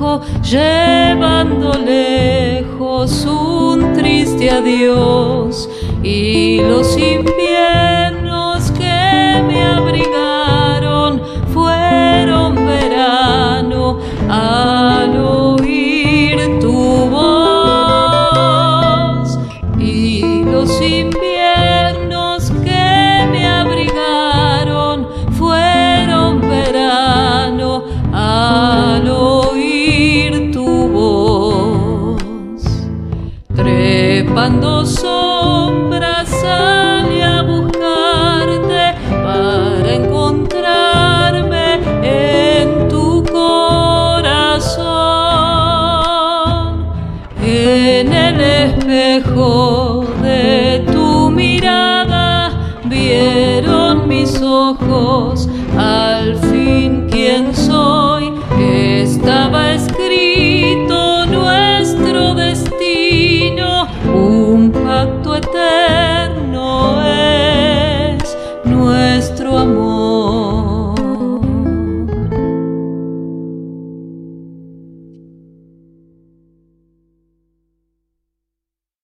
llevando lejos un triste adiós, y los inviernos que me abrigaron fueron verano al oír tu voz, y los inviernos que me abrigaron fueron verano al oír tu voz. Trepando sombras salí a buscarte para encontrarme en tu corazón. En el espejo de tu mirada vieron mis ojos al fin quién soy.